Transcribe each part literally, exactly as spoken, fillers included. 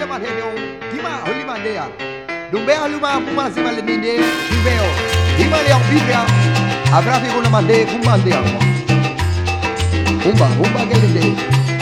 le maneno, dima holi mandea. Dumbe haluma kuma sima le minde, viveo. Dima le vivea. Abrafi kuna mande kumandea. Humba, humba gelinde.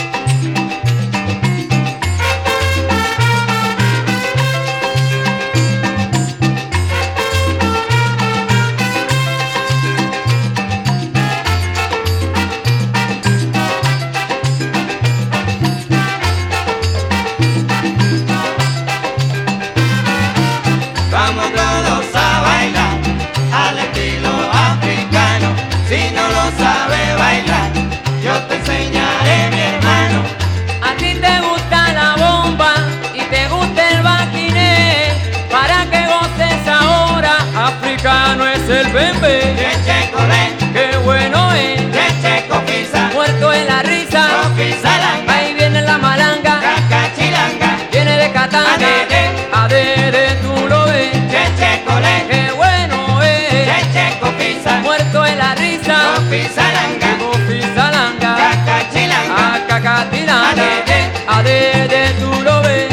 Vamos todos a bailar al estilo africano. Si no lo sabes bailar, yo te enseñaré, mi hermano. A ti te gusta la bomba y te gusta el baquiné. Para que goces ahora, africano es el bembe. Cheche colé, Qué bueno es, cheche copisa, muerto en la risa. copizalanga, Ahí viene la malanga, cacachilanga, viene de Catanga. Adede. Adede, tú lo ves. cheche colé, Qué bueno es, cheche copisa, muerto en la risa. copizalanga, Copizalanga, cacachilanga, Acacatilanga. Adede. Adede, tú lo ves.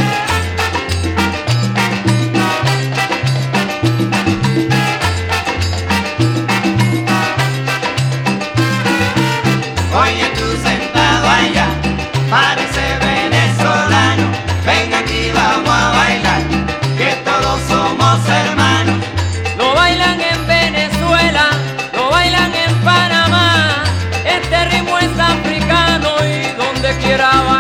Oye tú sentado allá, parece venezolano. Ven aquí, vamos a bailar, que todos somos hermanos. Lo bailan en Venezuela, lo bailan en Panamá. Este ritmo es africano y donde quiera va.